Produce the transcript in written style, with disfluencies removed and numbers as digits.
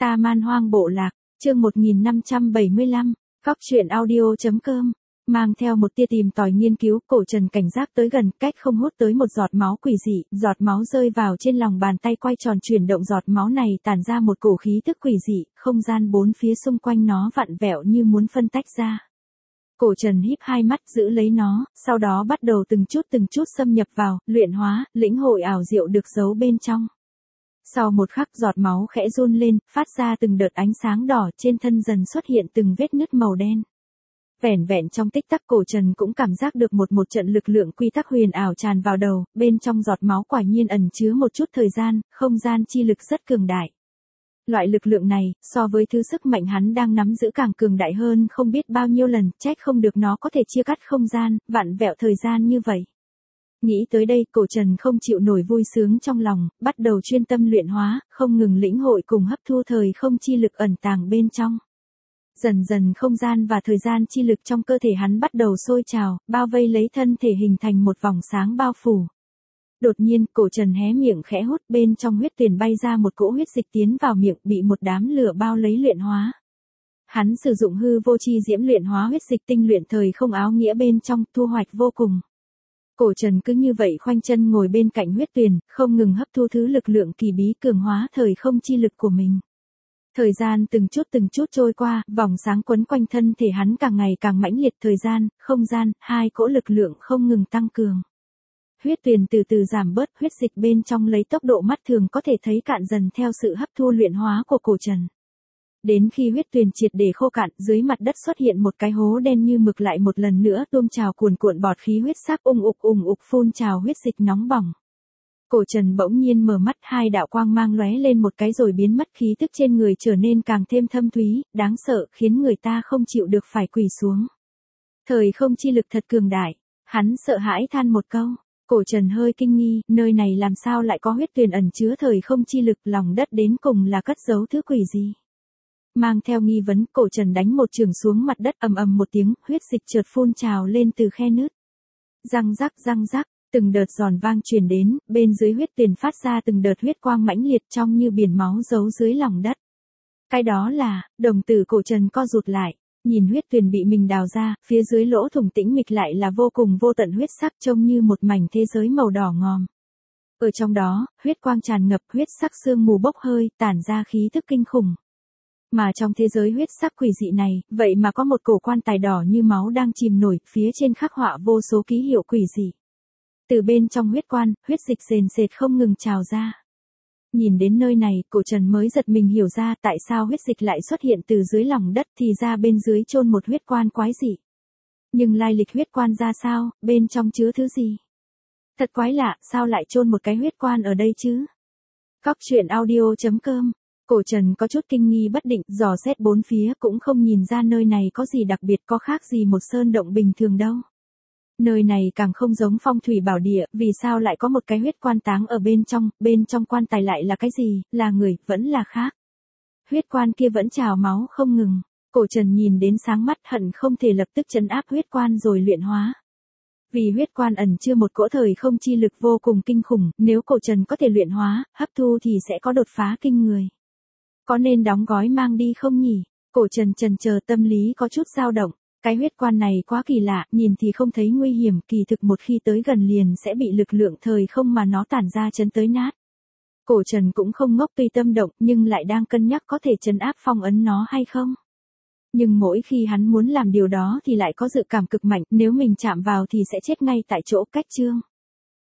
Ta Man Hoang Bộ Lạc, chương 1575, Cóc truyện audio.com. Mang theo một tia tìm tòi nghiên cứu, Cổ Trần cảnh giác tới gần, cách không hút tới một giọt máu quỷ dị, giọt máu rơi vào trên lòng bàn tay quay tròn chuyển động, giọt máu này tản ra một cổ khí tức quỷ dị, không gian bốn phía xung quanh nó vặn vẹo như muốn phân tách ra. Cổ Trần híp hai mắt giữ lấy nó, sau đó bắt đầu từng chút xâm nhập vào, luyện hóa, lĩnh hội ảo diệu được giấu bên trong. Sau một khắc, giọt máu khẽ run lên, phát ra từng đợt ánh sáng đỏ, trên thân dần xuất hiện từng vết nứt màu đen. Vẻn vẹn trong tích tắc, Cổ Trần cũng cảm giác được một trận lực lượng quy tắc huyền ảo tràn vào đầu, bên trong giọt máu quả nhiên ẩn chứa một chút thời gian, không gian chi lực rất cường đại. Loại lực lượng này, so với thứ sức mạnh hắn đang nắm giữ càng cường đại hơn không biết bao nhiêu lần, trách không được nó có thể chia cắt không gian, vặn vẹo thời gian như vậy. Nghĩ tới đây, Cổ Trần không chịu nổi vui sướng trong lòng, bắt đầu chuyên tâm luyện hóa, không ngừng lĩnh hội cùng hấp thu thời không chi lực ẩn tàng bên trong. Dần dần không gian và thời gian chi lực trong cơ thể hắn bắt đầu sôi trào, bao vây lấy thân thể hình thành một vòng sáng bao phủ. Đột nhiên, Cổ Trần hé miệng khẽ hút, bên trong huyết tuyền bay ra một cỗ huyết dịch tiến vào miệng, bị một đám lửa bao lấy luyện hóa. Hắn sử dụng hư vô chi diễm luyện hóa huyết dịch tinh luyện thời không áo nghĩa bên trong, thu hoạch vô cùng. Cổ Trần cứ như vậy khoanh chân ngồi bên cạnh huyết tuyền, không ngừng hấp thu thứ lực lượng kỳ bí cường hóa thời không chi lực của mình. Thời gian từng chút trôi qua, vòng sáng quấn quanh thân thể hắn càng ngày càng mãnh liệt, thời gian, không gian, hai cỗ lực lượng không ngừng tăng cường. Huyết tuyền từ từ giảm bớt, huyết dịch bên trong lấy tốc độ mắt thường có thể thấy cạn dần theo sự hấp thu luyện hóa của Cổ Trần. Đến khi huyết tuyền triệt để khô cạn, dưới mặt đất xuất hiện một cái hố đen như mực, lại một lần nữa tuôn trào cuồn cuộn bọt khí huyết sắc ung ục phun trào huyết dịch nóng bỏng. Cổ Trần bỗng nhiên mở mắt, hai đạo quang mang lóe lên một cái rồi biến mất, khí tức trên người trở nên càng thêm thâm thúy, đáng sợ, khiến người ta không chịu được phải quỳ xuống. Thời không chi lực thật cường đại, hắn sợ hãi than một câu. Cổ Trần hơi kinh nghi, nơi này làm sao lại có huyết tuyền ẩn chứa thời không chi lực, lòng đất đến cùng là cất giấu thứ quỷ gì? Mang theo nghi vấn, Cổ Trần đánh một chưởng xuống mặt đất, ầm ầm một tiếng, huyết dịch chợt phun trào lên từ khe nứt. Răng rắc, từng đợt giòn vang truyền đến, bên dưới huyết tuyền phát ra từng đợt huyết quang mãnh liệt trong như biển máu giấu dưới lòng đất. Cái đó là, đồng tử Cổ Trần co rụt lại, nhìn huyết tuyền bị mình đào ra, phía dưới lỗ thủng tĩnh mịch lại là vô cùng vô tận huyết sắc, trông như một mảnh thế giới màu đỏ ngòm. Ở trong đó, huyết quang tràn ngập, huyết sắc sương mù bốc hơi, tản ra khí tức kinh khủng. Mà trong thế giới huyết sắc quỷ dị này, vậy mà có một cổ quan tài đỏ như máu đang chìm nổi, phía trên khắc họa vô số ký hiệu quỷ dị. Từ bên trong huyết quan, huyết dịch sền sệt không ngừng trào ra. Nhìn đến nơi này, Cổ Trần mới giật mình hiểu ra tại sao huyết dịch lại xuất hiện từ dưới lòng đất, thì ra bên dưới chôn một huyết quan quái dị. Nhưng lai lịch huyết quan ra sao, bên trong chứa thứ gì? Thật quái lạ, sao lại chôn một cái huyết quan ở đây chứ? Cóc truyện audio.com. Cổ Trần có chút kinh nghi bất định, dò xét bốn phía cũng không nhìn ra nơi này có gì đặc biệt, có khác gì một sơn động bình thường đâu. Nơi này càng không giống phong thủy bảo địa, vì sao lại có một cái huyết quan táng ở bên trong quan tài lại là cái gì, là người, vẫn là khác. Huyết quan kia vẫn trào máu không ngừng. Cổ Trần nhìn đến sáng mắt, hận không thể lập tức trấn áp huyết quan rồi luyện hóa. Vì huyết quan ẩn chứa một cỗ thời không chi lực vô cùng kinh khủng, nếu Cổ Trần có thể luyện hóa, hấp thu thì sẽ có đột phá kinh người. Có nên đóng gói mang đi không nhỉ? Cổ Trần chần chờ, tâm lý có chút dao động. Cái huyết quan này quá kỳ lạ, nhìn thì không thấy nguy hiểm, kỳ thực một khi tới gần liền sẽ bị lực lượng thời không mà nó tản ra chấn tới nát. Cổ Trần cũng không ngốc, tuy tâm động nhưng lại đang cân nhắc có thể trấn áp phong ấn nó hay không. Nhưng mỗi khi hắn muốn làm điều đó thì lại có dự cảm cực mạnh, nếu mình chạm vào thì sẽ chết ngay tại chỗ. Cách chương